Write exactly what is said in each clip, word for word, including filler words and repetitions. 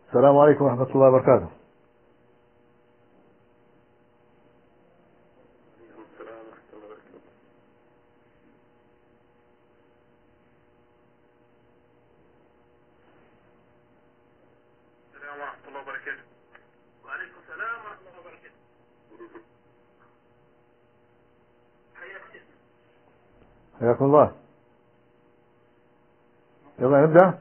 السلام عليكم ورحمة الله وبركاته. السلام ورحمة الله وبركاته. وعليكم السلام ورحمة الله وبركاته. حياك حياكم الله. يلا نبدأ.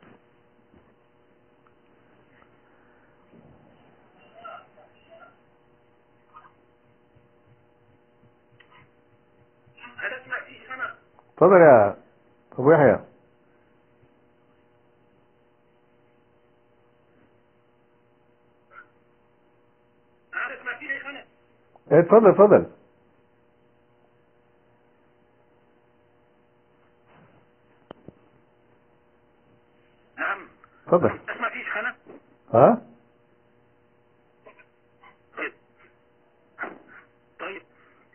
هل اسمع فيه أنا؟ تفضل يا أبو يحيى. هل اسمع فيه أنا؟ ايه تفضل تفضل. نعم. تفضل. اسمع فيه أنا؟ ها؟ طيب. طيب.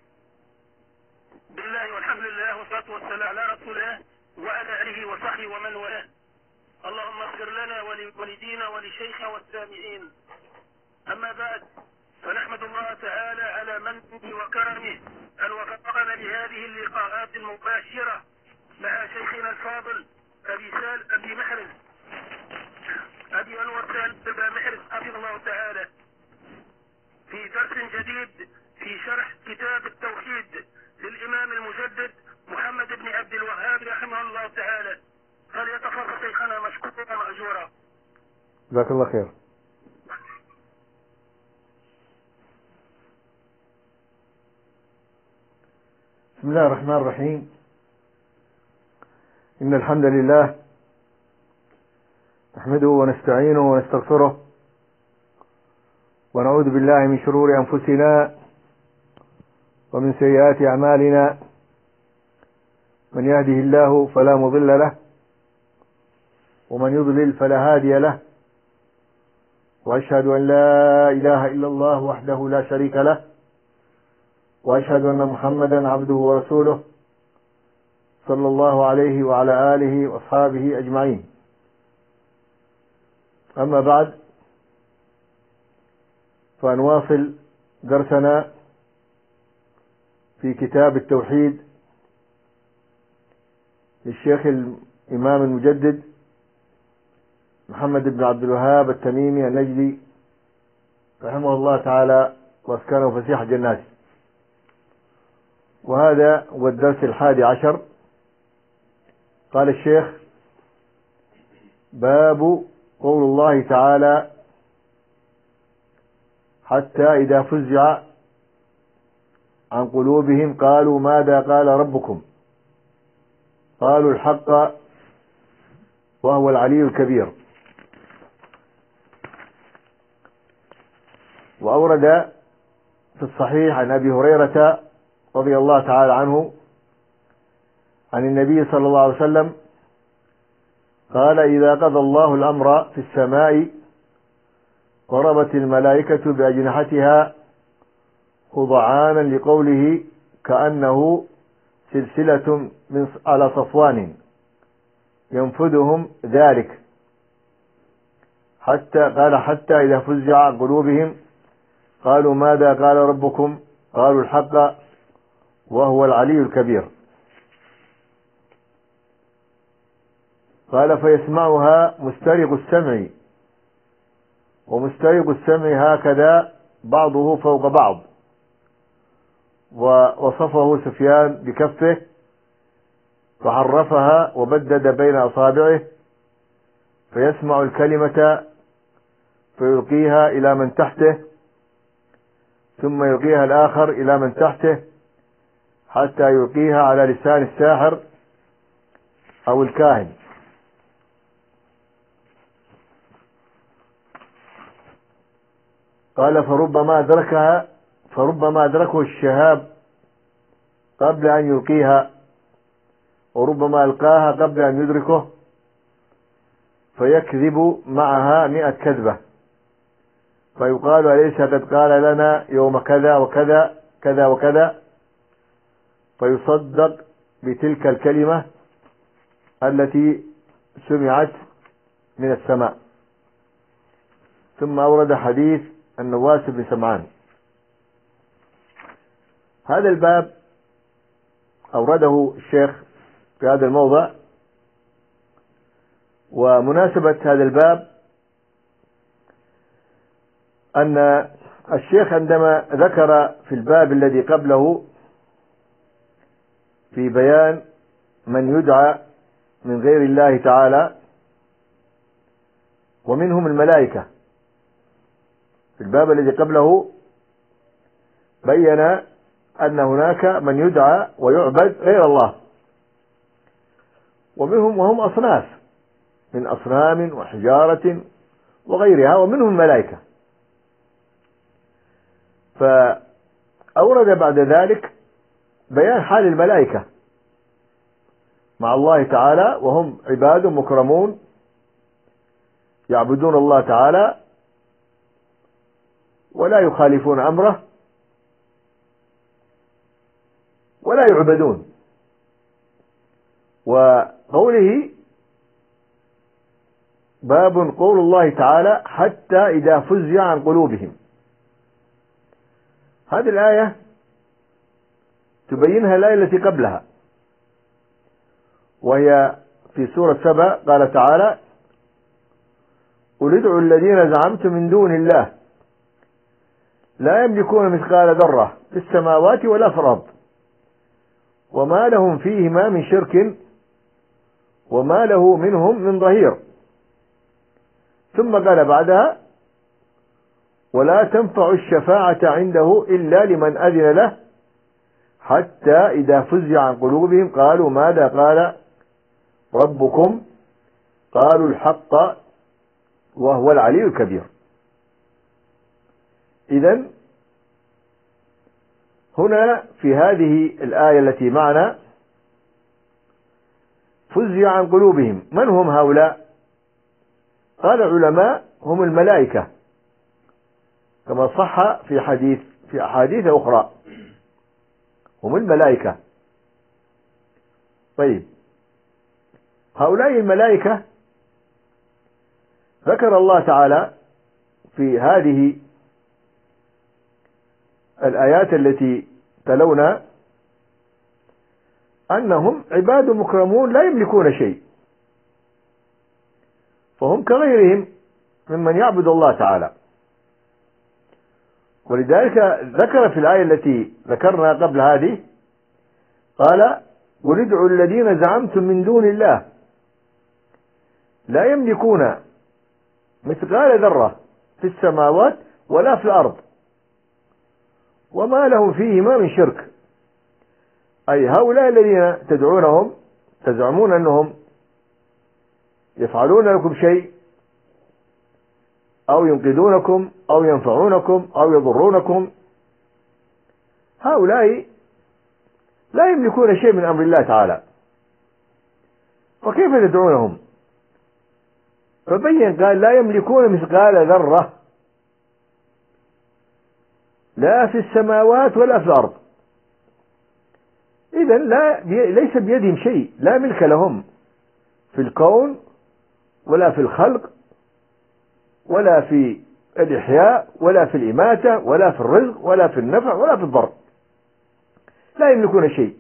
بالله والحمد لله والصلاة والسلام على رسول الله وعلى آله وصحبه ومن والاه. اللهم اغفر لنا ولوالدينا ولشيخنا والسامعين. أما بعد، فنحمد الله تعالى على منه وكرمه أن وفقنا لهذه اللقاءات المباشرة مع شيخنا الفاضل أبي سال أبي محرز أبي أنور سال أبا محرز حفظه الله تعالى في درس جديد في شرح كتاب التوحيد للإمام المجدد محمد بن عبد الوهاب رحمه الله تعالى. فليتفضل شيخنا مشكورا مأجورا. جزاك الله خير. بسم الله الرحمن الرحيم. إن الحمد لله نحمده ونستعينه ونستغفره ونعوذ بالله من شرور أنفسنا ومن سيئات أعمالنا. من يهده الله فلا مضل له ومن يضلل فلا هادي له، وأشهد أن لا إله إلا الله وحده لا شريك له، وأشهد أن محمدا عبده ورسوله صلى الله عليه وعلى آله وأصحابه أجمعين. أما بعد، فنواصل درسنا في كتاب التوحيد للشيخ الإمام المجدد محمد بن عبد الوهاب التميمي النجدي رحمه الله تعالى واسكنه فسيح جناته. وهذا هو الدرس الحادي عشر. قال الشيخ: باب قول الله تعالى: حتى إذا فزع عن قلوبهم قالوا ماذا قال ربكم قالوا الحق وهو العلي الكبير. وأورد في الصحيح عن أبي هريرة رضي الله تعالى عنه عن النبي صلى الله عليه وسلم قال: إذا قضى الله الأمر في السماء ضربت الملائكة بأجنحتها خضعانا لقوله كأنه سلسلة من على صفوان ينفذهم ذلك. حتى قال: حتى إذا فزع عن قلوبهم قالوا ماذا قال ربكم قالوا الحق وهو العلي الكبير. قال: فيسمعها مسترق السمع، ومسترق السمع هكذا بعضه فوق بعض. ووصفه سفيان بكفه فحرفها وبدد بين أصابعه، فيسمع الكلمة فيلقيها إلى من تحته، ثم يلقيها الآخر إلى من تحته، حتى يلقيها على لسان الساحر أو الكاهن. قال: فربما أدركها فربما أدركه الشهاب قبل أن يلقيها، وربما ألقاها قبل أن يدركه، فيكذب معها مئة كذبة، فيقال: أليس قد قال لنا يوم كذا وكذا كذا وكذا؟ فيصدق بتلك الكلمة التي سمعت من السماء. ثم أورد حديث النواس بن سمعان. هذا الباب أورده الشيخ في هذا الموضع، ومناسبة هذا الباب أن الشيخ عندما ذكر في الباب الذي قبله في بيان من يدعى من غير الله تعالى ومنهم الملائكة، في الباب الذي قبله بين أن هناك من يدعى ويعبد غير الله، ومنهم وهم أصناف من أصنام وحجارة وغيرها، ومنهم الملائكة. فأورد بعد ذلك بيان حال الملائكة مع الله تعالى، وهم عباد مكرمون يعبدون الله تعالى ولا يخالفون أمره ولا يعبدون. وقوله باب قول الله تعالى حتى إذا فزع عن قلوبهم، هذه الآية تبينها الآية التي قبلها، وهي في سورة سبأ قال تعالى قل ادعوا الذين زعمتم من دون الله لا يملكون مثقال ذرة في السماوات ولا في الأرض وما لهم فيهما من شرك وما له منهم من ظهير. ثم قال بعدها ولا تنفع الشفاعة عنده إلا لمن أذن له حتى إذا فزع عن قلوبهم قالوا ماذا قال ربكم قالوا الحق وهو العلي الكبير. إذن هنا في هذه الآية التي معنا فزع عن قلوبهم، من هم هؤلاء؟ قال العلماء هم الملائكة كما صح في حديث في أحاديث أخرى، هم الملائكة. طيب هؤلاء الملائكة ذكر الله تعالى في هذه الآيات التي تلونا أنهم عباد مكرمون لا يملكون شيء، فهم كغيرهم ممن يعبد الله تعالى. ولذلك ذكر في الآية التي ذكرنا قبل هذه قال قل ادعوا الذين زعمتم من دون الله لا يملكون مثقال ذرة في السماوات ولا في الأرض وما لهم فيهما من شرك. أي هؤلاء الذين تدعونهم تزعمون أنهم يفعلون لكم شيء أو ينقذونكم أو ينفعونكم أو يضرونكم، هؤلاء لا يملكون شيء من أمر الله تعالى، فكيف تدعونهم؟ فبين قال لا يملكون مثقال ذرة لا في السماوات ولا في الأرض. إذن لا ليس بيدهم شيء، لا ملك لهم في الكون ولا في الخلق ولا في الإحياء ولا في الإماتة ولا في الرزق ولا في النفع ولا في الضر، لا يملكون شيء.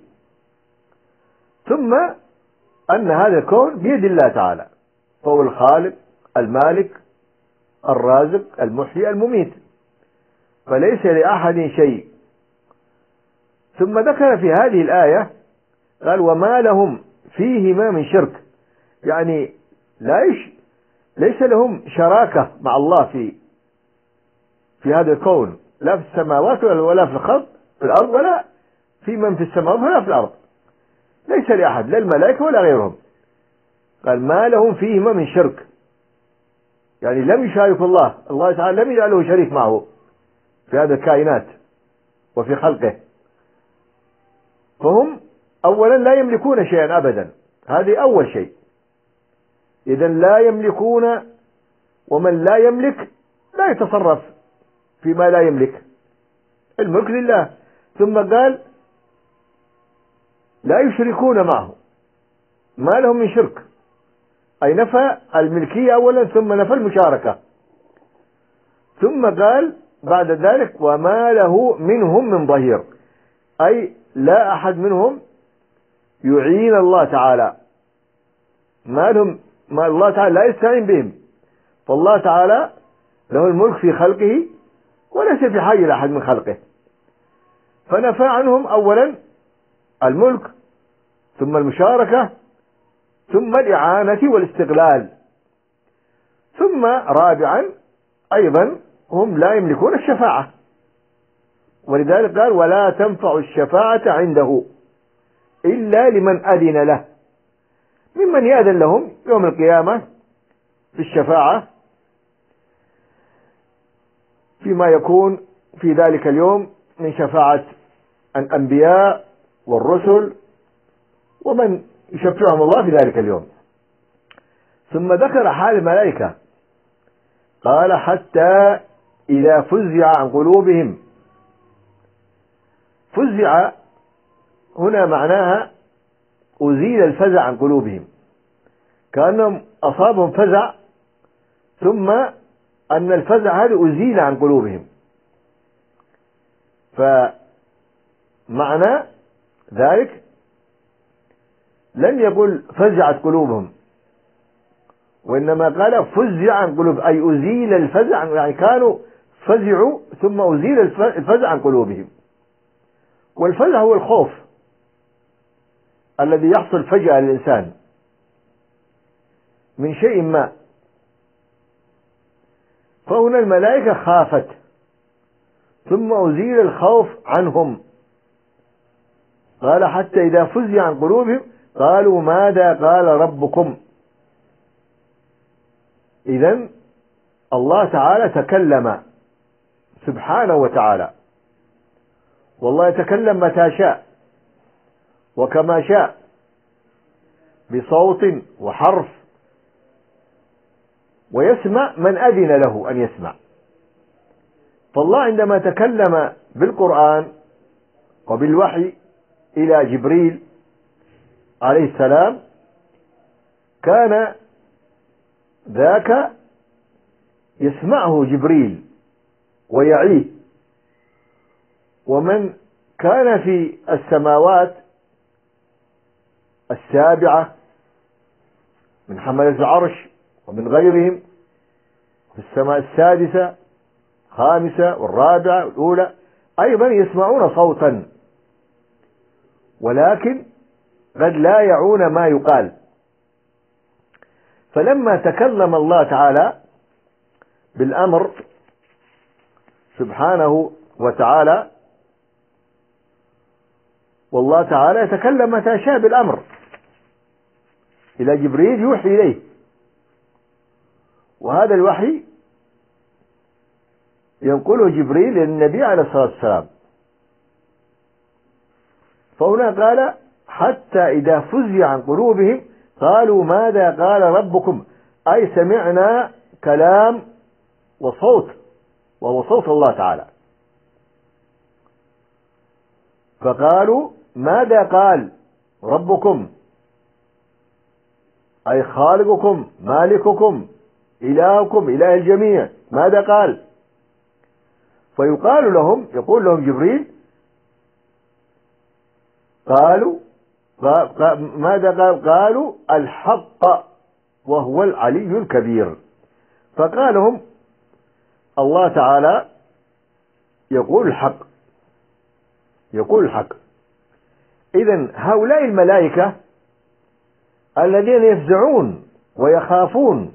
ثم أن هذا الكون بيد الله تعالى، فهو الخالق المالك الرازق المحيي المميت، فليس لأحد شيء. ثم ذكر في هذه الآية قال وما لهم فيهما من شرك، يعني لا يش ليس لهم شراكة مع الله في في هذا الكون، لا في السماوات ولا في الخلق في الأرض ولا في من في السماوات ولا في الأرض، ليس لأحد لا الملائكة ولا غيرهم. قال ما لهم فيهما من شرك، يعني لم يشارك الله، الله تعالى لم يجعله شريك معه في هذا الكائنات وفي خلقه، فهم أولا لا يملكون شيئا أبدا، هذه أول شيء. إذن لا يملكون، ومن لا يملك لا يتصرف فيما لا يملك، الملك لله. ثم قال لا يشركون معه، ما لهم من شرك، أي نفى الملكية أولا ثم نفى المشاركة. ثم قال بعد ذلك وما له منهم من ظهير، أي لا أحد منهم يعين الله تعالى، ما لهم ما الله تعالى لا يستعين بهم، فالله تعالى له الملك في خلقه وليس في حاجة لأحد من خلقه، فنفى عنهم أولا الملك ثم المشاركة ثم الإعانة والاستغلال، ثم رابعا أيضا هم لا يملكون الشفاعة، ولذلك قال ولا تنفع الشفاعة عنده إلا لمن أذن له، ممن يأذن لهم يوم القيامة في الشفاعة فيما يكون في ذلك اليوم من شفاعة الأنبياء والرسل ومن يشفعهم الله في ذلك اليوم. ثم ذكر حال الملائكة قال حتى إذا فزع عن قلوبهم، فزع هنا معناها أزيل الفزع عن قلوبهم، كأنهم أصابهم فزع ثم أن الفزع هذا أزيل عن قلوبهم، فمعنى ذلك لم يقل فزعت قلوبهم، وإنما قال فزع عن قلوب، أي أزيل الفزع، يعني كانوا فزعوا ثم أزيل الفزع عن قلوبهم. والفزع هو الخوف الذي يحصل فجأة للإنسان من شيء ما، فهنا الملائكة خافت ثم أزيل الخوف عنهم، قال حتى إذا فزع عن قلوبهم قالوا ماذا قال ربكم. إذن الله تعالى تكلم سبحانه وتعالى، والله يتكلم متى شاء وكما شاء بصوت وحرف، ويسمع من أذن له أن يسمع. فالله عندما تكلم بالقرآن وبالوحي إلى جبريل عليه السلام كان ذاك يسمعه جبريل ويعيه، ومن كان في السماوات السابعة من حملة العرش ومن غيرهم في السماء السادسة خامسة والرابعة والأولى أيضا يسمعون صوتا، ولكن قد لا يعون ما يقال. فلما تكلم الله تعالى بالأمر سبحانه وتعالى، والله تعالى يتكلم متى شاء بالأمر إلى جبريل يوحي إليه، وهذا الوحي ينقله جبريل للنبي عليه الصلاة والسلام. فهنا قال حتى إذا فزع عن قلوبهم قالوا ماذا قال ربكم، أي سمعنا كلام وصوت، وهو صوت الله تعالى، فقالوا ماذا قال ربكم، أي خالقكم مالككم إلهكم إله الجميع، ماذا قال؟ فيقال لهم يقول لهم جبريل قالوا ماذا قال؟ قالوا الحق وهو العلي الكبير. فقال لهم الله تعالى يقول الحق، يقول الحق. إذن هؤلاء الملائكة الذين يفزعون ويخافون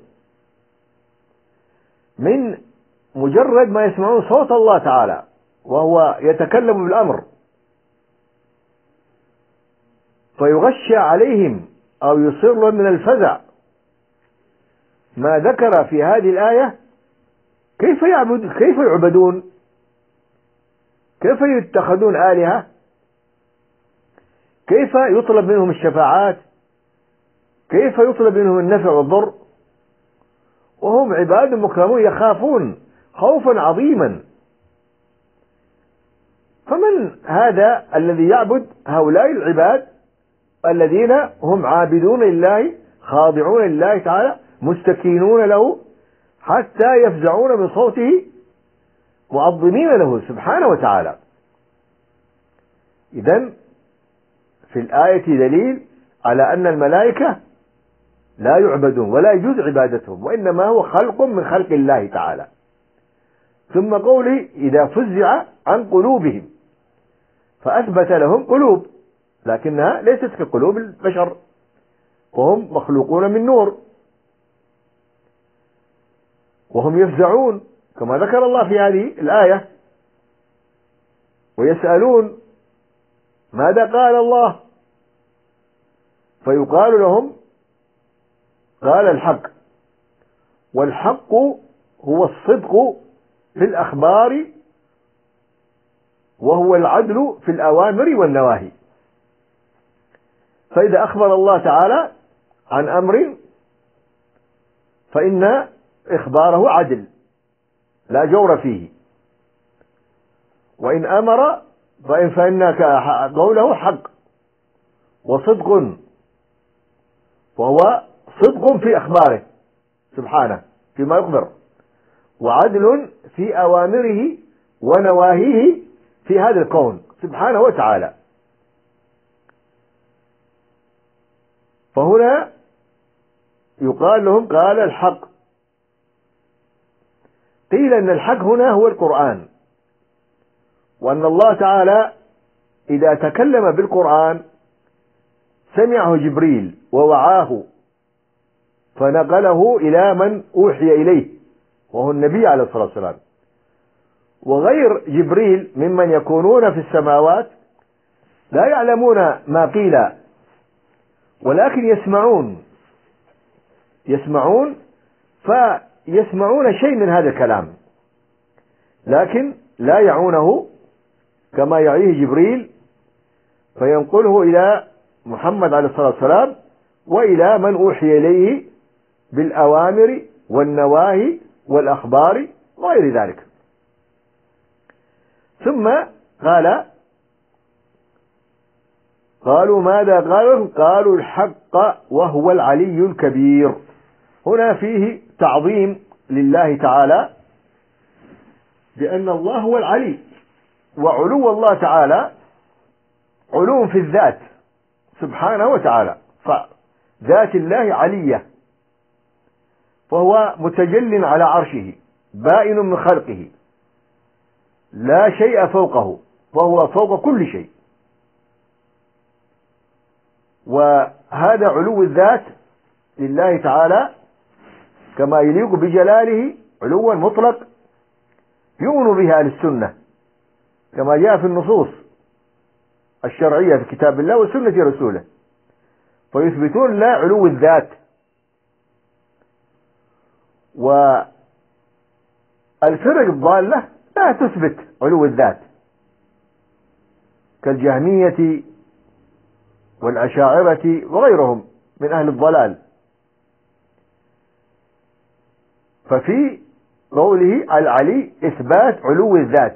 من مجرد ما يسمعون صوت الله تعالى وهو يتكلم بالأمر، فيغشى عليهم أو يصير لهم من الفزع ما ذكر في هذه الآية، كيف يعبد كيف يعبدون؟ كيف يتخذون آلهة؟ كيف يطلب منهم الشفاعات؟ كيف يطلب منهم النفع والضر وهم عباد مكرمون يخافون خوفا عظيما؟ فمن هذا الذي يعبد هؤلاء العباد الذين هم عابدون لله خاضعون لله تعالى مستكينون له حتى يفزعون من صوته معظمين له سبحانه وتعالى. إذن في الآية دليل على أن الملائكة لا يعبدون ولا يجوز عبادتهم، وإنما هو خلق من خلق الله تعالى. ثم قوله إذا فزع عن قلوبهم، فأثبت لهم قلوب لكنها ليست كقلوب البشر، وهم مخلوقون من نور، وهم يفزعون كما ذكر الله في هذه الآية، ويسألون ماذا قال الله، فيقال لهم قال الحق. والحق هو الصدق في الأخبار، وهو العدل في الأوامر والنواهي. فإذا أخبر الله تعالى عن أمر فإن إخباره عدل لا جور فيه، وإن أمر فإن فإن قوله حق وصدق، وهو صدق في أخباره سبحانه فيما يخبر، وعدل في أوامره ونواهيه في هذا الكون سبحانه وتعالى. فهنا يقال لهم قال الحق. قيل أن الحق هنا هو القرآن، وأن الله تعالى إذا تكلم بالقرآن سمعه جبريل ووعاه فنقله إلى من أوحي إليه وهو النبي عليه الصلاة والسلام. وغير جبريل ممن يكونون في السماوات لا يعلمون ما قيل، ولكن يسمعون يسمعون فيسمعون شيء من هذا الكلام، لكن لا يعونه كما يعيه جبريل فينقله إلى محمد عليه الصلاة والسلام وإلى من أوحي إليه بالأوامر والنواهي والأخبار وغير ذلك. ثم قال قالوا ماذا قالوا قالوا الحق وهو العلي الكبير. هنا فيه تعظيم لله تعالى بأن الله هو العلي، وعلو الله تعالى علو في الذات سبحانه وتعالى، فذات الله علية، فهو متجل على عرشه بائن من خلقه لا شيء فوقه، وهو فوق كل شيء. وهذا علو الذات لله تعالى كما يليق بجلاله علوا مطلق يؤمن بها أهل السنة كما جاء في النصوص الشرعية في كتاب الله وسنة رسوله، فيثبتون لا علو الذات. والفرق الضالة لا تثبت علو الذات كالجهمية والأشاعرة وغيرهم من أهل الضلال. ففي قوله العلي إثبات علو الذات،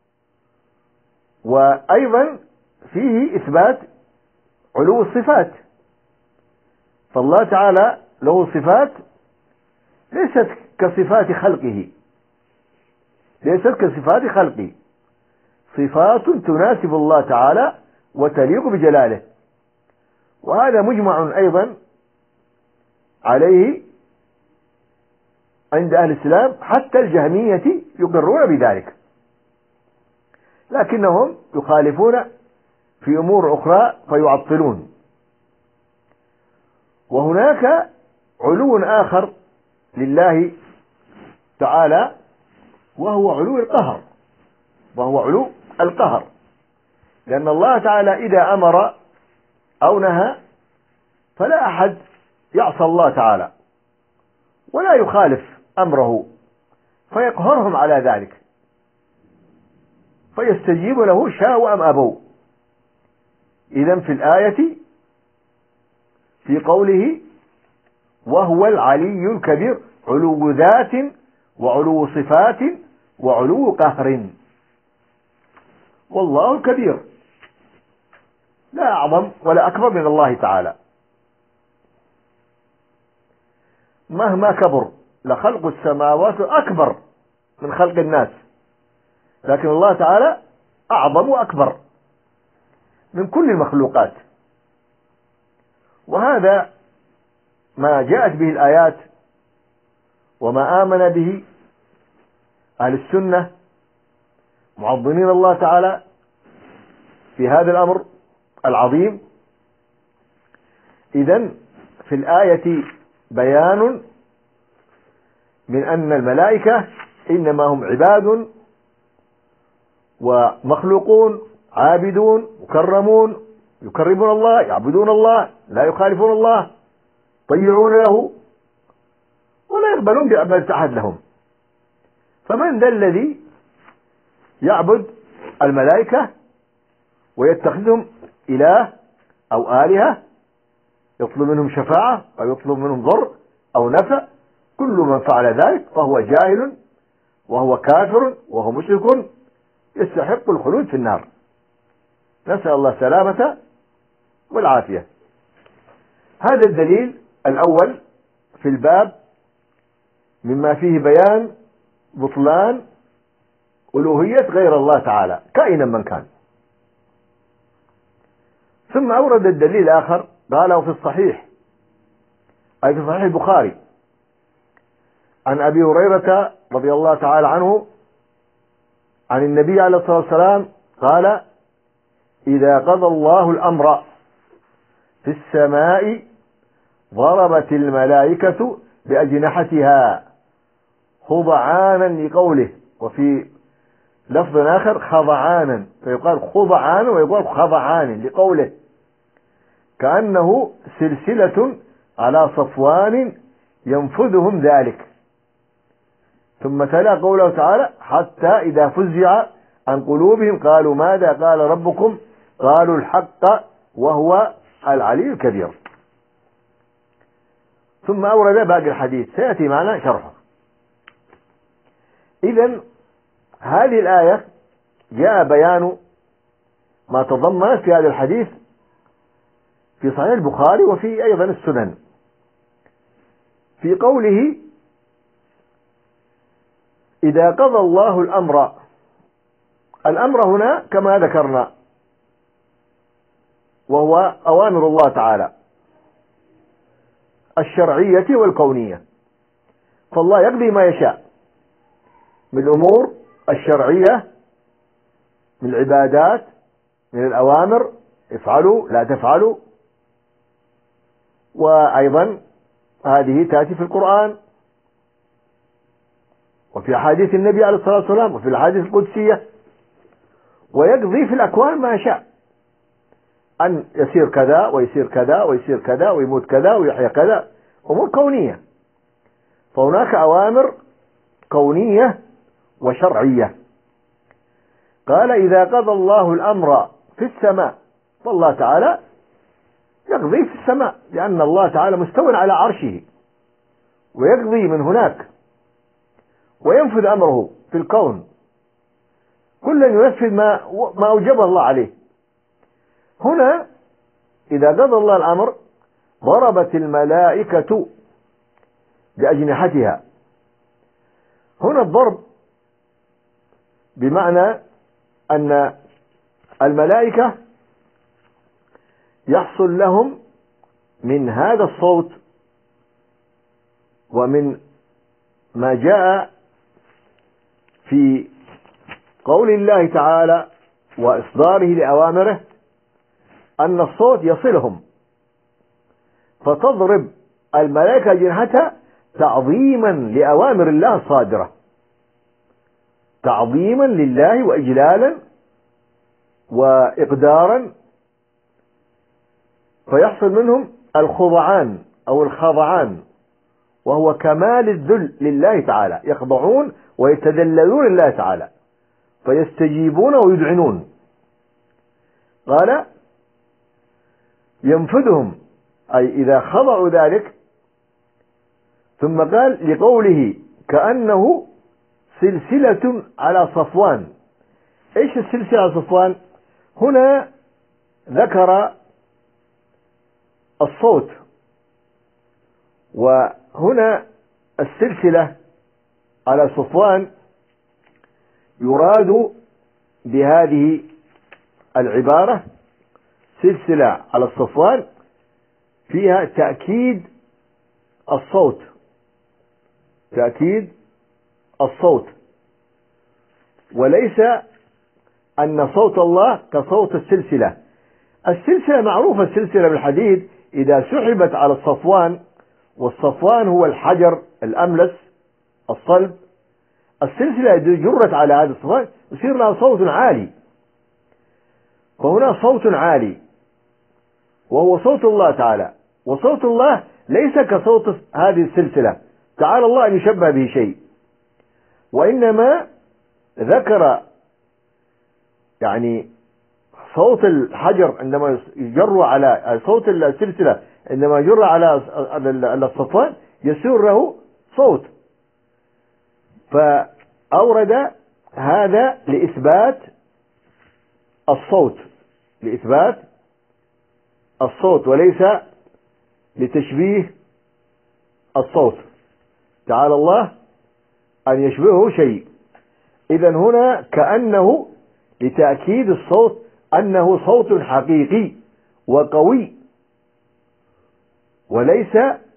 وأيضا فيه إثبات علو الصفات، فالله تعالى له صفات ليست كصفات خلقه ليست كصفات خلقه صفات تناسب الله تعالى وتليق بجلاله، وهذا مجمع أيضا عليه عند أهل الإسلام، حتى الجهمية يقرون بذلك، لكنهم يخالفون في أمور أخرى فيعطلون. وهناك علو آخر لله تعالى وهو علو القهر وهو علو القهر لأن الله تعالى إذا أمر أو نهى فلا أحد يعصى الله تعالى ولا يخالف أمره فيقهرهم على ذلك، فيستجيب له شاءوا أم أبوا. إذن في الآية في قوله وهو العلي الكبير علو ذات وعلو صفات وعلو قهر، والله الكبير لا أعظم ولا أكبر من الله تعالى. مهما كبر لخلق السماوات أكبر من خلق الناس، لكن الله تعالى أعظم وأكبر من كل المخلوقات. وهذا ما جاءت به الآيات وما آمن به أهل السنة معظمين الله تعالى في هذا الأمر العظيم. إذن في الآية بيان من أن الملائكة إنما هم عباد ومخلوقون عابدون مكرمون، يكرمون الله، يعبدون الله، لا يخالفون الله، يطيعون له ولا يقبلون بأعمال أحد لهم. فمن ذا الذي يعبد الملائكة ويتخذهم إله أو آلهة، يطلب منهم شفاعة أو يطلب منهم ضر أو نفع؟ كل من فعل ذلك فهو جاهل وهو كافر وهو مشرك يستحق الخلود في النار. نسأل الله السلامة والعافية. هذا الدليل الأول في الباب مما فيه بيان بطلان ألوهية غير الله تعالى كائنا من كان. ثم أورد الدليل الآخر قاله في الصحيح، أي في صحيح البخاري، عن أبي هريرة رضي الله تعالى عنه عن النبي عليه الصلاة والسلام قال: إذا قضى الله الأمر في السماء ضربت الملائكة بأجنحتها خضعانا لقوله، وفي لفظ آخر خضعانا، فيقال خضعان ويقال خضعان لقوله، كأنه سلسلة على صفوان ينفذهم ذلك. ثم تلا قوله تعالى: حتى إذا فزع عن قلوبهم قالوا ماذا قال ربكم قالوا الحق وهو العلي الكبير. ثم أورد باقي الحديث سيأتي معنا شرحه. إذن هذه الآية جاء بيان ما تضمنت في هذا الحديث في صحيح البخاري وفي أيضا السنن، في قوله: إذا قضى الله الأمر. الأمر هنا كما ذكرنا وهو أوامر الله تعالى الشرعية والكونية، فالله يقضي ما يشاء من الأمور الشرعية من العبادات، من الأوامر، افعلوا لا تفعلوا، وأيضا هذه تأتي في القرآن وفي أحاديث النبي عليه الصلاة والسلام وفي الأحاديث القدسية، ويقضي في الأكوان ما يشاء، أن يصير كذا ويصير كذا ويصير كذا ويموت كذا ويحيى كذا، أمور كونية. فهناك أوامر كونية وشرعية. قال: إذا قضى الله الأمر في السماء، فالله تعالى يقضي في السماء، لأن الله تعالى مستوى على عرشه ويقضي من هناك وينفذ أمره في الكون، كل ينفذ ما ما أوجب الله عليه. هنا إذا قضى الله الأمر ضربت الملائكة بأجنحتها. هنا الضرب بمعنى أن الملائكة يحصل لهم من هذا الصوت ومن ما جاء في قول الله تعالى وإصداره لأوامره أن الصوت يصلهم، فتضرب الملائكة جنحتها تعظيما لأوامر الله الصادرة، تعظيما لله وإجلالا وإقدارا، فيحصل منهم الخضعان أو الخضعان، وهو كمال الذل لله تعالى، يخضعون ويتذللون لله تعالى فيستجيبون ويذعنون. قال: ينفذهم، أي إذا خضعوا ذلك. ثم قال لقوله: كأنه سلسلة على صفوان. إيش السلسلة على صفوان؟ هنا ذكر الصوت، وهنا السلسلة على صفوان يراد بهذه العبارة سلسلة على الصفوان فيها تأكيد الصوت، تأكيد الصوت، وليس أن صوت الله كصوت السلسلة. السلسلة معروفة، السلسلة بالحديد إذا سحبت على الصفوان، والصفوان هو الحجر الأملس الصلب، السلسلة إذا جرت على هذا الصفوان يصير لها صوت عالي، فهنا صوت عالي وهو صوت الله تعالى، وصوت الله ليس كصوت هذه السلسلة، تعالى الله أن يشبه به شيء، وإنما ذكر يعني صوت الحجر عندما يجر على صوت السلسلة عندما يجر على الصفوان يصير له صوت، فأورد هذا لإثبات الصوت، لإثبات الصوت وليس لتشبيه الصوت، تعالى الله أن يشبهه شيء. إذن هنا كأنه لتأكيد الصوت أنه صوت حقيقي وقوي، وليس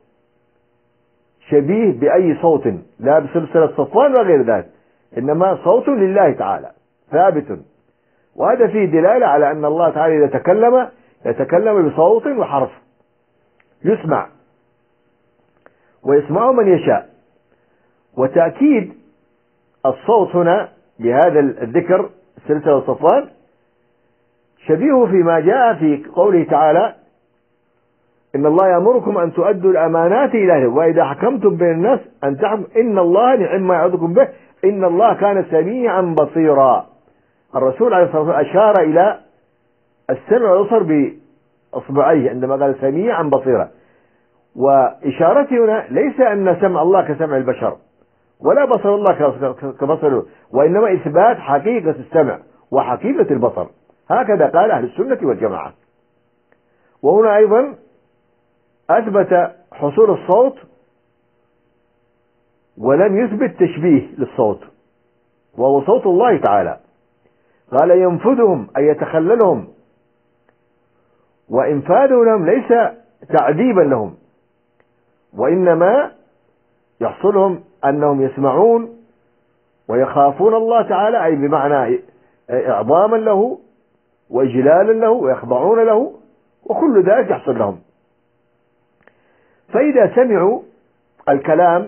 شبيه بأي صوت لا بسلسلة صفوان وغير ذلك، إنما صوت لله تعالى ثابت، وهذا فيه دلالة على أن الله تعالى إذا تكلم يتكلم بصوت وحرف يسمع ويسمعه من يشاء. وتأكيد الصوت هنا بهذا الذكر سلسلة صفوان شبيه فيما جاء في قوله تعالى إن الله يأمركم أن تؤدوا الأمانات إلى أهلها وإذا حكمتم بين الناس أن تحكموا إن الله نعم ما يعظكم به إن الله كان سميعا بصيرا. الرسول عليه الصلاة والسلام أشار إلى السمع والبصر بأصبعيه عندما قال سميعا بصيرا، وإشارته هنا ليس أن سمع الله كسمع البشر ولا بصر الله كبصره، وإنما إثبات حقيقة السمع وحقيقة البصر، هكذا قال أهل السنة والجماعة. وهنا أيضا أثبت حصول الصوت ولم يثبت تشبيه للصوت، وهو صوت الله تعالى، قال ينفذهم أي يتخللهم، وإنفاذه لهم ليس تعذيبا لهم، وإنما يحصلهم أنهم يسمعون ويخافون الله تعالى، أي بمعنى إعظاما له وإجلالا له ويخضعون له، وكل ذلك يحصل لهم. فإذا سمعوا الكلام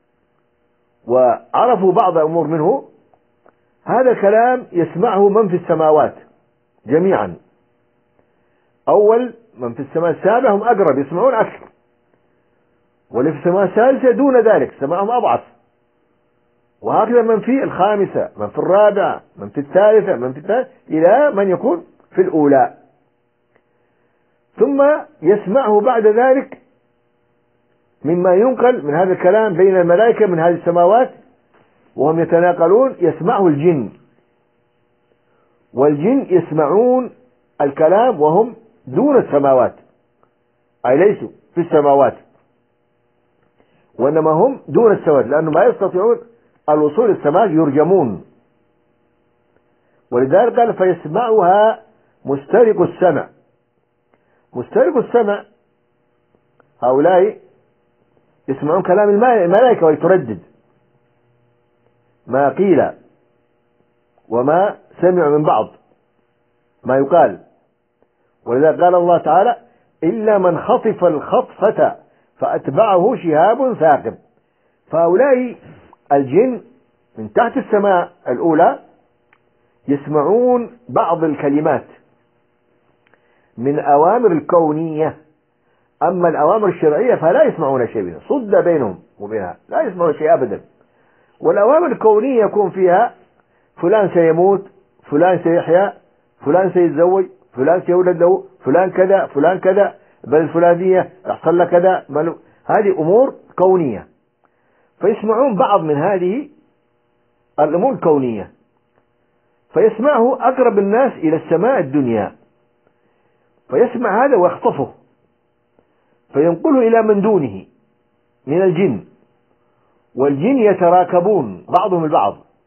وعرفوا بعض الأمور منه، هذا الكلام يسمعه من في السماوات جميعا، أول من في السماء السابعة هم أقرب يسمعون أكثر، واللي في السماء الثالثة دون ذلك سمعهم أضعف، وهكذا من في الخامسة، من في الرابعة، من في الثالثة، من في الثالثة، إلى من يكون في الأولى. ثم يسمعه بعد ذلك مما ينقل من هذا الكلام بين الملائكة من هذه السماوات وهم يتناقلون، يسمعه الجن، والجن يسمعون الكلام وهم دون السماوات، أي ليسوا في السماوات وإنما هم دون السماوات، لأنهم لا يستطيعون الوصول السماء، يرجمون. ولذلك قال فيسمعها مسترق السمع. مسترق السمع هؤلاء يسمعون كلام الملائكة ويتردد ما قيل وما سمع من بعض ما يقال. ولذلك قال الله تعالى إلا من خطف الخطفة فأتبعه شهاب ثاقب. فهؤلاء الجن من تحت السماء الأولى يسمعون بعض الكلمات من أوامر الكونية، أما الأوامر الشرعية فلا يسمعون شيء منها، صد بينهم وبينها، لا يسمعون شيء أبدا. والأوامر الكونية يكون فيها فلان سيموت، فلان سيحيا، فلان سيتزوج، فلان سيولد له، فلان كذا، فلان كذا، بل الفلانية يحصل له كذا، هذه أمور كونية، فيسمعون بعض من هذه الأمور الكونية، فيسمعه أقرب الناس إلى السماء الدنيا، فيسمع هذا ويخطفه فينقله إلى من دونه من الجن، والجن يتراكبون بعضهم البعض،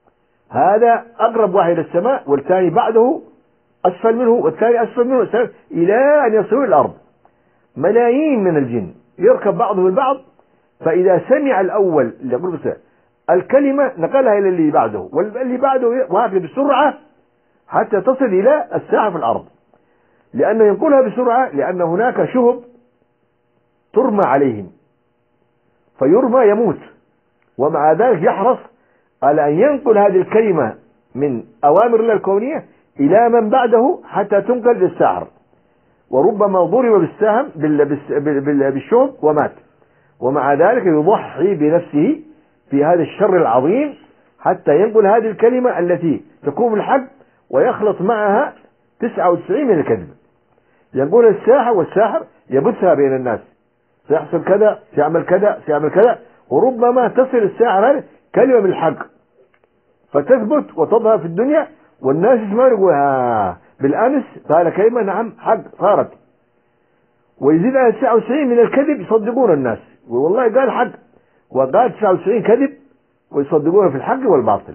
هذا أقرب واحد إلى السماء، والثاني بعده أسفل منه، والثاني أسفل منه، والثاني إلى أن يصلوا الأرض. ملايين من الجن يركب بعضهم البعض، فإذا سمع الأول اللي يقول الكلمة نقلها إلى اللي بعده، واللي بعده وهكذا بسرعة حتى تصل إلى الساحة في الأرض. لأنه ينقلها بسرعة لأن هناك شهب ترمى عليهم، فيرمى يموت، ومع ذلك يحرص على أن ينقل هذه الكلمة من أوامر الله الكونية إلى من بعده حتى تنقل للساحر. وربما ضرب بالسهم بالشهب ومات، ومع ذلك يضحي بنفسه في هذا الشر العظيم حتى ينقل هذه الكلمة التي تكون الحق ويخلط معها تسعة وتسعين من الكذب. يقول الساحر والساحر يبثها بين الناس، سيحصل كذا، سيعمل كذا، سيعمل كذا، وربما تصل الساحر هذه كلمة من الحق فتثبت وتظهر في الدنيا، والناس يسمعون يقول ها بالأمس قال كلمة نعم حق صارت، ويزيد على تسعة وتسعين من الكذب يصدقون الناس، والله قال حق وقال تسعة وتسعين كذب ويصدقون في الحق والباطل.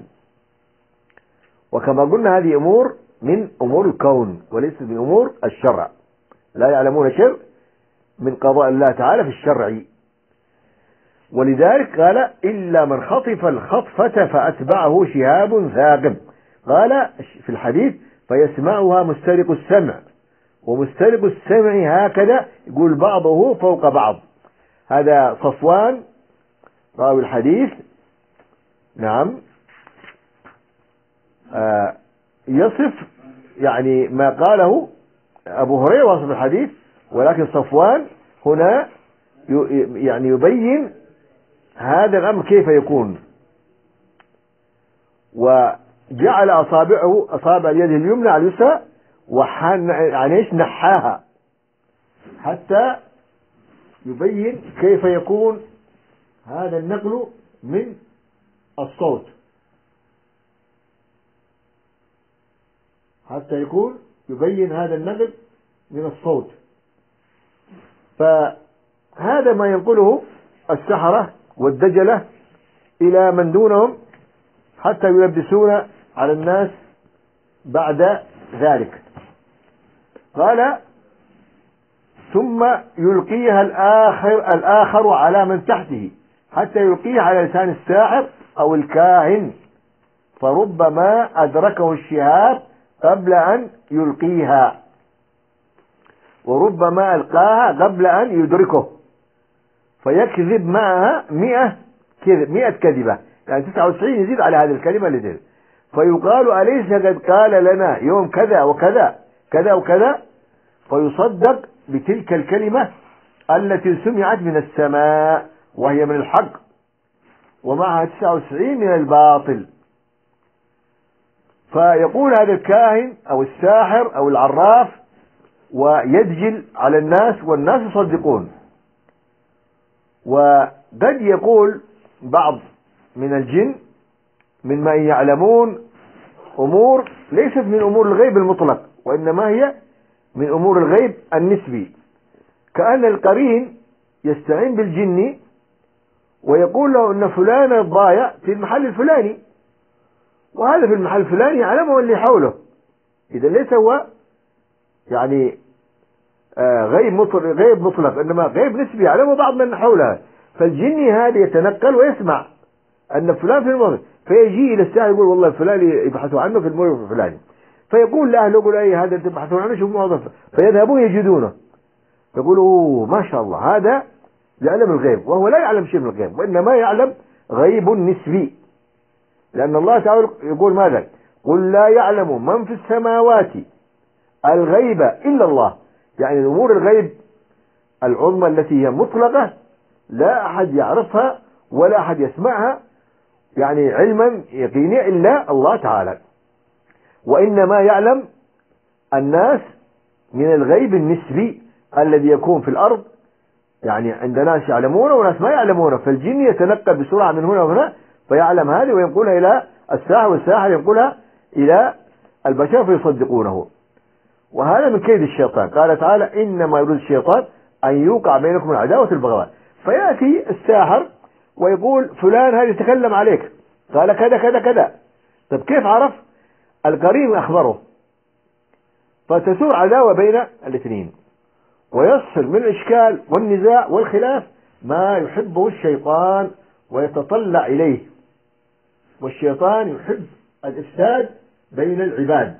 وكما قلنا هذه أمور من أمور الكون وليست من أمور الشرع، لا يعلمون شيء من قضاء الله تعالى في الشرع. ولذلك قال إلا من خطف الخطفة فأتبعه شهاب ثاقب. قال في الحديث فيسمعها مسترق السمع، ومسترق السمع هكذا يقول بعضه فوق بعض. هذا صفوان راوي الحديث نعم آه يصف يعني ما قاله أبو هريرة وصف الحديث، ولكن صفوان هنا يعني يبين هذا الأمر كيف يكون. وجعل أصابعه أصابع اليد اليمنى على اليسرى وحن يعني ايش نحاها حتى يبين كيف يكون هذا النقل من الصوت، حتى يكون يبين هذا النقل من الصوت. فهذا ما ينقله السحرة والدجلة إلى من دونهم حتى يلبسون على الناس بعد ذلك. قال ثم يلقيها الآخر الآخر على من تحته حتى يلقيها على لسان الساحر أو الكاهن، فربما أدركه الشهاب قبل أن يلقيها، وربما ألقاها قبل أن يدركه، فيكذب معها مئة كذب مئة كذبة، يعني تسعة وتسعين يزيد على هذه الكلمة اللي تزيد. فيقال أليس قد قال لنا يوم كذا وكذا كذا وكذا، فيصدق بتلك الكلمة التي سمعت من السماء وهي من الحق، ومعها تسعة وتسعين من الباطل. فيقول هذا الكاهن أو الساحر أو العراف ويدجل على الناس والناس يصدقون. وقد يقول بعض من الجن مما يعلمون أمور ليست من أمور الغيب المطلق، وإنما هي من أمور الغيب النسبي، كأن القرين يستعين بالجن ويقول له أن فلان الضايع في المحل الفلاني، وهذا في المحل الفلاني يعلمه اللي حوله، إذا ليس هو يعني آه غيب مطلق غيب مطلق إنما غيب نسبي يعلمه بعض من حولها. فالجن هذا يتنقل ويسمع أن فلان في الموضع، فيجي إلى الساحر يقول والله فلان يبحثوا عنه في الموضع الفلاني، فيقول لأهله يقول أي هذا تبحثون عنه شوف موضع، فيذهبون يجدونه، يقولوا ما شاء الله هذا يعلم الغيب، وهو لا يعلم شيء من الغيب، وإنما يعلم غيب نسبي. لأن الله تعالى يقول ماذا؟ قل لا يعلم من في السماوات الغيب إلا الله، يعني الأمور الغيب العظمى التي هي مطلقة لا أحد يعرفها ولا أحد يسمعها يعني علما يقينيا إلا الله تعالى، وإنما يعلم الناس من الغيب النسبي الذي يكون في الأرض، يعني عند ناس يعلمونه وناس ما يعلمونه، فالجن يتنقل بسرعة من هنا وهنا فيعلم هذه وينقلها إلى الساحر، والساحر ينقلها إلى البشر فيصدقونه. وهذا من كيد الشيطان. قال تعالى إنما يريد الشيطان أن يوقع بينكم العداوة والبغضاء. فيأتي الساحر ويقول فلان هذا يتكلم عليك قال كذا كذا كذا، طيب كيف عرف؟ القرين أخبره، فتسوء عداوة بين الاثنين، ويصل من الإشكال والنزاع والخلاف ما يحبه الشيطان ويتطلع إليه، والشيطان يحب الإفساد بين العباد،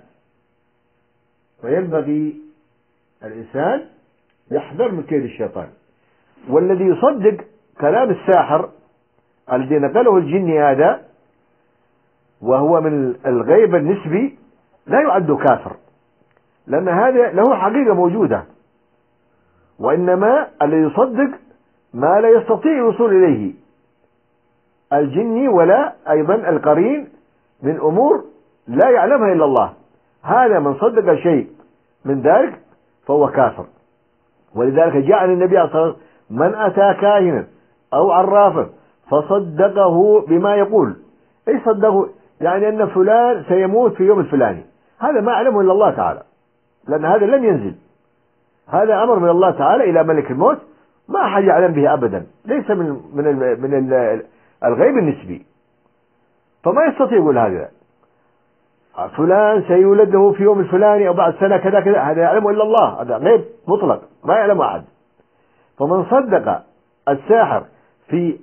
فينبغي الإنسان يحذر من كيد الشيطان. والذي يصدق كلام الساحر الذي نقله الجني هذا وهو من الغيب النسبي لا يعد كافر، لأن هذا له حقيقة موجودة، وإنما الذي يصدق ما لا يستطيع الوصول إليه الجني ولا أيضا القرين من أمور لا يعلمها إلا الله، هذا من صدق شيء من ذلك فهو كافر. ولذلك جاء النبي صلى الله عليه وسلم من أتى كاهنا أو عرافا فصدقه بما يقول، أي صدقه يعني أن فلان سيموت في يوم الفلاني، هذا ما يعلمه إلا الله تعالى، لأن هذا لم ينزل، هذا أمر من الله تعالى إلى ملك الموت ما أحد يعلم به أبدا، ليس من من ال من ال الغيب النسبي، فما يستطيع يقول هذا فلان سيولد له في يوم الفلاني أو بعد سنة كذا كذا، هذا يعلمه إلا الله، هذا غيب مطلق ما يعلم أحد. فمن صدق الساحر في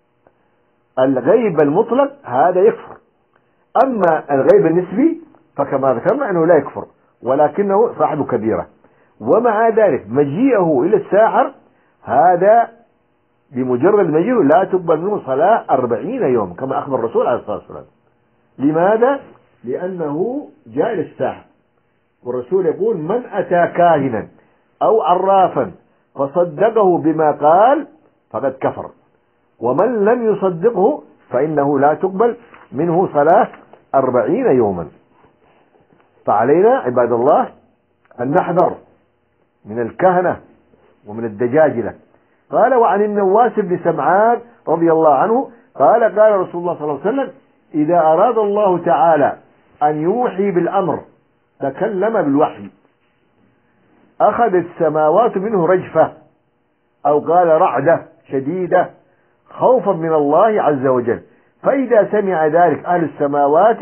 الغيب المطلق هذا يكفر. أما الغيب النسبي فكما ذكرنا أنه لا يكفر، ولكنه صاحب كبيرة. ومع ذلك مجيئه إلى الساحر هذا بمجرد مجيئه لا تقبل منه صلاة أربعين يوم كما أخبر الرسول عليه الصلاة والسلام. لماذا؟ لأنه جاء إلى الساحر، والرسول يقول من أتى كاهنا أو عرافا فصدقه بما قال فقد كفر، ومن لم يصدقه فإنه لا تقبل منه صلاة أربعين يوما. فعلينا عباد الله أن نحذر من الكهنة ومن الدجاجلة. قال وعن النواس بن سمعان رضي الله عنه قال قال رسول الله صلى الله عليه وسلم إذا أراد الله تعالى أن يوحي بالأمر تكلم بالوحي أخذت السماوات منه رجفة أو قال رعدة شديدة خوفا من الله عز وجل، فإذا سمع ذلك أهل السماوات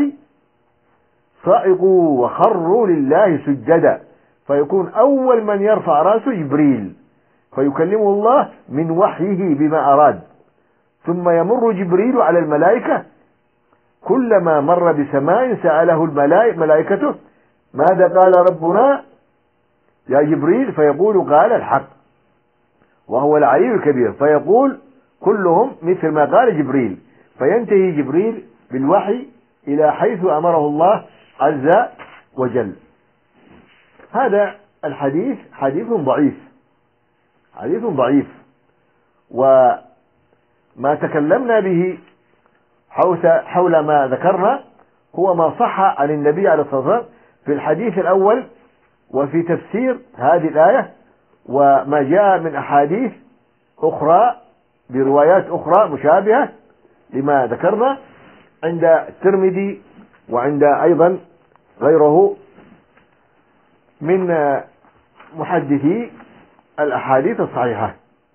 صعقوا وخروا لله سجدا، فيكون أول من يرفع رأسه جبريل فيكلمه الله من وحيه بما أراد، ثم يمر جبريل على الملائكة كلما مر بسماء سأله الملائكة ماذا قال ربنا يا جبريل، فيقول قال الحق وهو العلي الكبير، فيقول كلهم مثل ما قال جبريل، فينتهي جبريل بالوحي إلى حيث أمره الله عز وجل. هذا الحديث حديث ضعيف حديث ضعيف وما تكلمنا به حول ما ذكرنا هو ما صح عن النبي عليه الصلاة والسلام في الحديث الأول وفي تفسير هذه الآية، وما جاء من أحاديث أخرى بروايات أخرى مشابهة لما ذكرنا عند الترمذي وعند أيضا غيره من محدثي الأحاديث الصحيحة.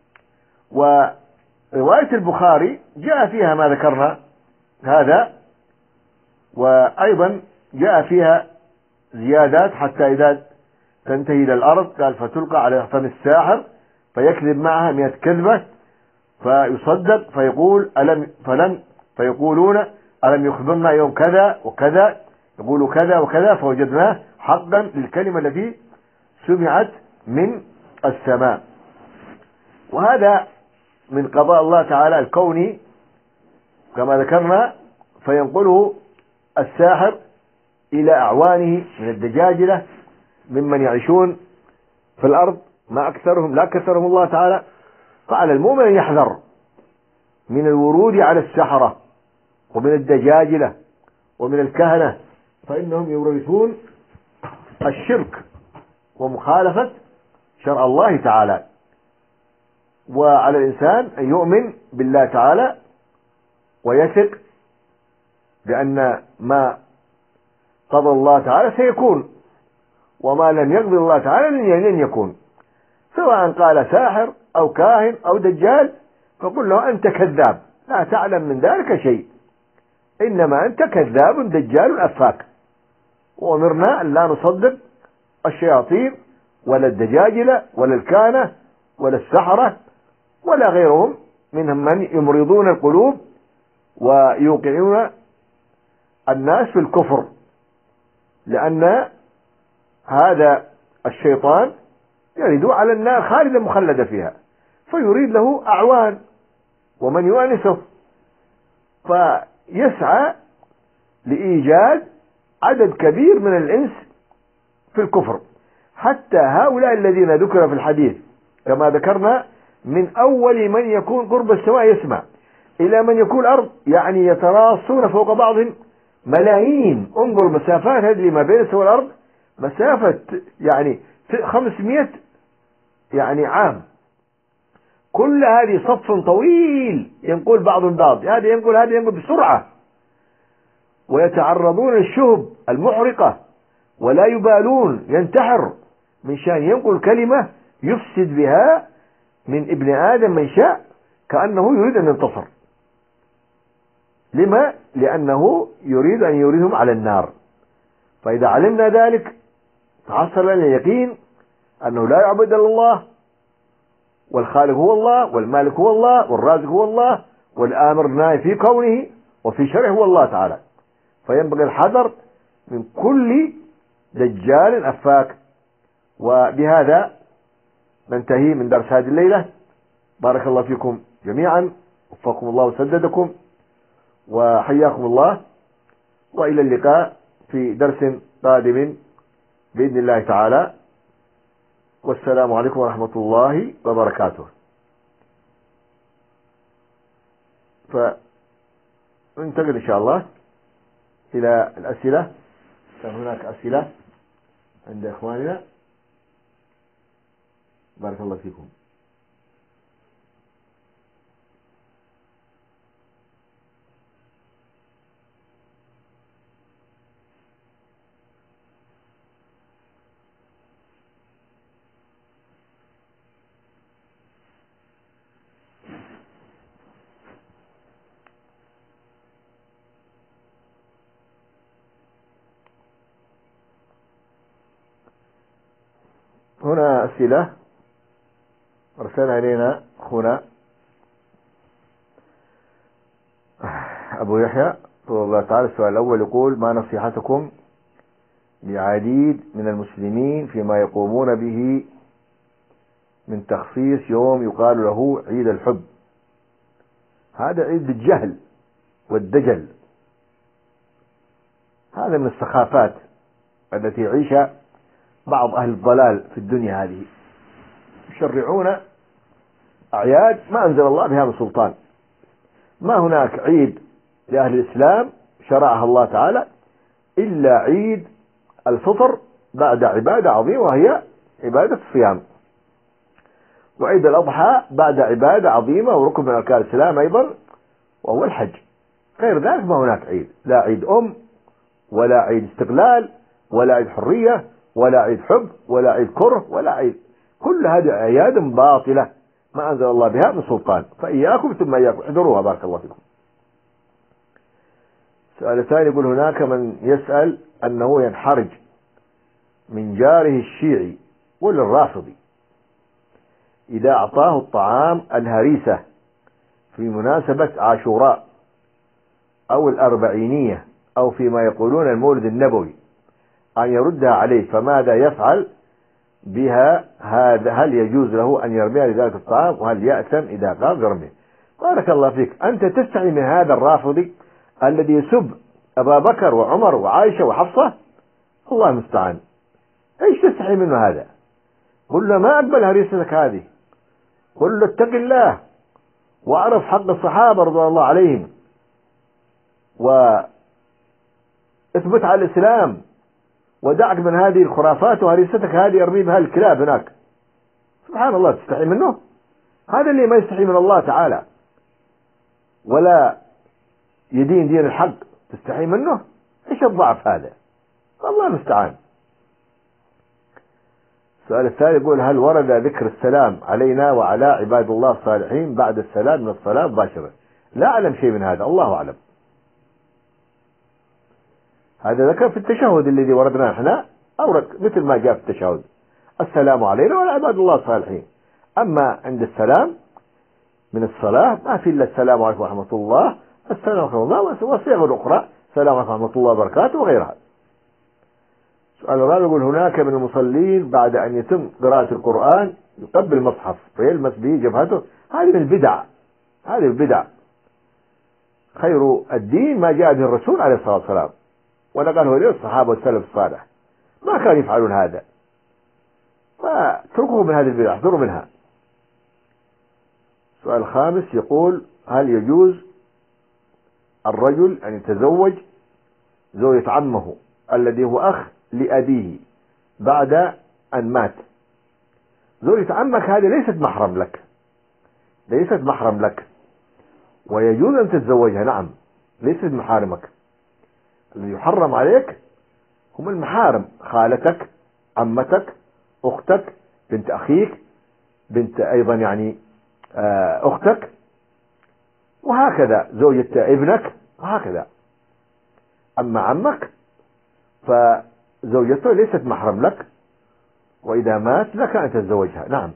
ورواية البخاري جاء فيها ما ذكرنا هذا، وأيضا جاء فيها زيادات حتى إذا تنتهي إلى الأرض قال فتلقى على فم الساحر فيكذب معها مئة كذبة فيصدق فيقول ألم فلم فيقولون ألم يخبرنا يوم كذا وكذا يقول كذا وكذا فوجدناه حقا للكلمة التي سمعت من السماء. وهذا من قضاء الله تعالى الكوني كما ذكرنا، فينقله الساحر إلى أعوانه من الدجاجلة ممن يعيشون في الأرض ما أكثرهم لا كثرهم الله تعالى. فعلى المؤمن أن يحذر من الورود على السحرة ومن الدجاجلة ومن الكهنة، فإنهم يورثون الشرك ومخالفة شرع الله تعالى. وعلى الإنسان أن يؤمن بالله تعالى ويثق بأن ما قضى الله تعالى سيكون، وما لم يقضي الله تعالى لن يكون، سواء قال ساحر أو كاهن أو دجال فقل له أنت كذاب لا تعلم من ذلك شيء، إنما أنت كذاب دجال أفاك. وأمرنا أن لا نصدق الشياطين ولا الدجاجلة ولا الكهنة ولا السحرة ولا غيرهم منهم من يمرضون القلوب ويوقعون الناس في الكفر، لأن هذا الشيطان يرد على النار خالدا مخلدا فيها، فيريد له أعوان ومن يؤنسه، فيسعى لإيجاد عدد كبير من الإنس في الكفر، حتى هؤلاء الذين ذكر في الحديث كما ذكرنا من أول من يكون قرب السماء يسمع إلى من يكون الأرض، يعني يتراصون فوق بعضهم ملايين. انظر مسافات هذه ما بين السماء والأرض مسافة يعني خمسمائة يعني عام، كل هذه صف طويل ينقل بعضهم بعض، هذا ينقل هذا ينقل بسرعة، ويتعرضون للشهب المحرقة ولا يبالون، ينتحر من شان ينقل كلمة يفسد بها من ابن آدم من شاء كأنه يريد أن ينتصر. لما؟ لأنه يريد أن يريدهم على النار. فإذا علمنا ذلك تحصل لنا اليقين أنه لا يعبد إلا الله، والخالق هو الله، والمالك هو الله، والرازق هو الله، والآمر الناهي في كونه وفي شرعه هو الله تعالى. فينبغي الحذر من كل دجال أفاك. وبهذا ننتهي من درس هذه الليلة. بارك الله فيكم جميعا، وفقكم الله وسددكم، وحياكم الله، وإلى اللقاء في درس قادم بإذن الله تعالى، والسلام عليكم ورحمة الله وبركاته. فننتقل إن شاء الله إلى الأسئلة. كان هناك أسئلة عند إخواننا. بارك الله فيكم. هنا أسئلة أرسل إلينا أخونا أبو يحيى رضي الله تعالى. السؤال الأول يقول: ما نصيحتكم لعديد من المسلمين فيما يقومون به من تخصيص يوم يقال له عيد الحب؟ هذا عيد الجهل والدجل، هذا من السخافات التي يعيشها بعض أهل الضلال في الدنيا هذه، يشرعون أعياد ما أنزل الله بها من سلطان. ما هناك عيد لأهل الإسلام شرعها الله تعالى إلا عيد الفطر بعد عبادة عظيمة وهي عبادة الصيام، وعيد الأضحى بعد عبادة عظيمة وركن من أركان الإسلام أيضا وهو الحج. غير ذلك ما هناك عيد، لا عيد أم ولا عيد استقلال ولا عيد حرية ولا عيد حب ولا عيد كره ولا عيد، كل هذه أعياد باطلة ما أنزل الله بها من سلطان، فإياكم ثم إياكم احذروها. بارك الله فيكم. السؤال الثاني يقول: هناك من يسأل أنه ينحرج من جاره الشيعي ولا الرافضي إذا أعطاه الطعام الهريسة في مناسبة عاشوراء أو الأربعينية أو فيما يقولون المولد النبوي أن يردها عليه، فماذا يفعل بها؟ هذا هل يجوز له أن يرميها لذلك الطعام، وهل يأثم إذا قام برميه؟ بارك الله فيك. أنت تستحي من هذا الرافضي الذي يسب أبا بكر وعمر وعائشة وحفصة؟ الله المستعان، ايش تستحي منه هذا؟ قل له ما أقبل هريستك هذه، قل له اتق الله واعرف حق الصحابة رضي الله عليهم واثبت على الإسلام، ودعك من هذه الخرافات وهريستك هذه يرمي بها الكلاب هناك. سبحان الله، تستحي منه؟ هذا اللي ما يستحي من الله تعالى ولا يدين دين الحق تستحي منه؟ ايش الضعف هذا؟ الله المستعان. السؤال الثاني يقول: هل ورد ذكر السلام علينا وعلى عباد الله الصالحين بعد السلام من الصلاة مباشرة؟ لا أعلم شيء من هذا، الله أعلم. هذا ذكر في التشهد الذي وردنا احنا، أورد مثل ما جاء في التشهد: السلام علينا وعلى عباد الله الصالحين. أما عند السلام من الصلاة ما في إلا السلام عليكم ورحمة الله، السلام عليكم ورحمة الله، وصيغ أخرى: السلام عليكم ورحمة الله وبركاته وغيرها. سؤال الرابع يقول: هناك من المصلين بعد أن يتم قراءة القرآن يقبل المصحف فيلمس به جبهته. هذه من البدع، هذه البدع. خير الدين ما جاء به الرسول عليه الصلاة والسلام، ونقله إليه الصحابة والسلف الصالح، ما كانوا يفعلون هذا، فاتركوا من هذه البدع، احذروا منها. السؤال الخامس يقول: هل يجوز الرجل أن يتزوج زوجة عمه الذي هو أخ لأبيه بعد أن مات؟ زوجة عمك هذه ليست محرم لك، ليست محرم لك، ويجوز أن تتزوجها، نعم، ليست محارمك. الذي يحرم عليك هم المحارم: خالتك، عمتك، أختك، بنت أخيك، بنت أيضا يعني أختك، وهكذا زوجة ابنك وهكذا. أما عمك فزوجته ليست محرم لك، وإذا مات لك أن تتزوجها، نعم.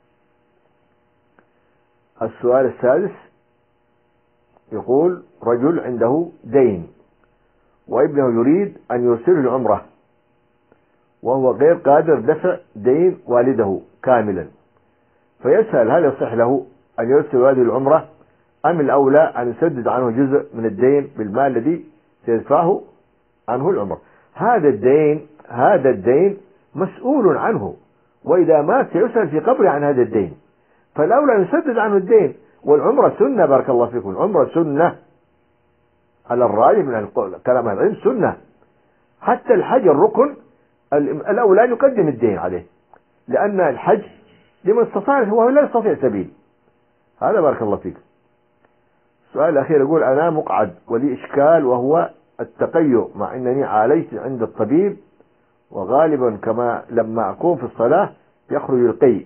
السؤال السادس يقول: رجل عنده دين وابنه يريد أن يرسله العمرة وهو غير قادر دفع دين والده كاملا، فيسأل: هل يصح له أن يرسل هذه العمرة أم الأولى أن يسدد عنه جزء من الدين بالمال الذي سيدفعه عنه العمرة؟ هذا الدين هذا الدين مسؤول عنه، وإذا مات سيسأل في قبره عن هذا الدين، فالأولى أن يسدد عنه الدين. والعمرة سنة، بارك الله فيكم، العمرة سنة على الراجح من كلام العلم، سنة. حتى الحج الركن الأولى أن يقدم الدين عليه، لأن الحج لمن استطاع، هو لا يستطيع سبيل. هذا بارك الله فيك. السؤال الأخير يقول: أنا مقعد ولي إشكال، وهو التقيؤ، مع أنني عالجت عند الطبيب، وغالبا كما لما أكون في الصلاة يخرج القيء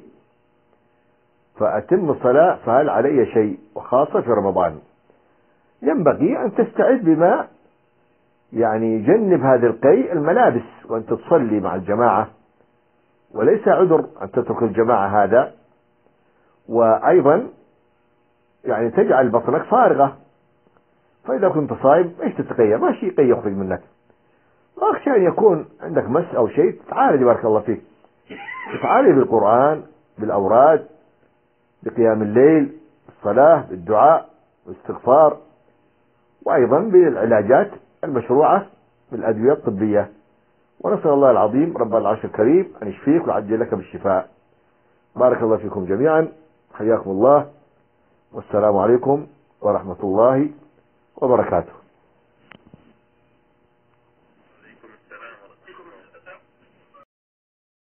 فأتم الصلاة، فهل علي شيء، وخاصة في رمضان؟ ينبغي أن تستعد بما يعني جنب هذا القيء، الملابس، وأنت تصلي مع الجماعة، وليس عذر أن تترك الجماعة هذا. وأيضا يعني تجعل بطنك فارغة، فإذا كنت صائم ايش تتقيأ؟ ما شيء قي يخرج منك. أخشى أن يكون عندك مس أو شيء، تعالج بارك الله فيك، تعالج بالقرآن، بالأوراد، بقيام الليل، بالصلاة، بالدعاء، بالاستغفار، وأيضا بالعلاجات المشروعة بالأدوية الطبية. ونسأل الله العظيم رب العرش الكريم أن يشفيك ويعجل لك بالشفاء. بارك الله فيكم جميعا، حياكم الله، والسلام عليكم ورحمة الله وبركاته.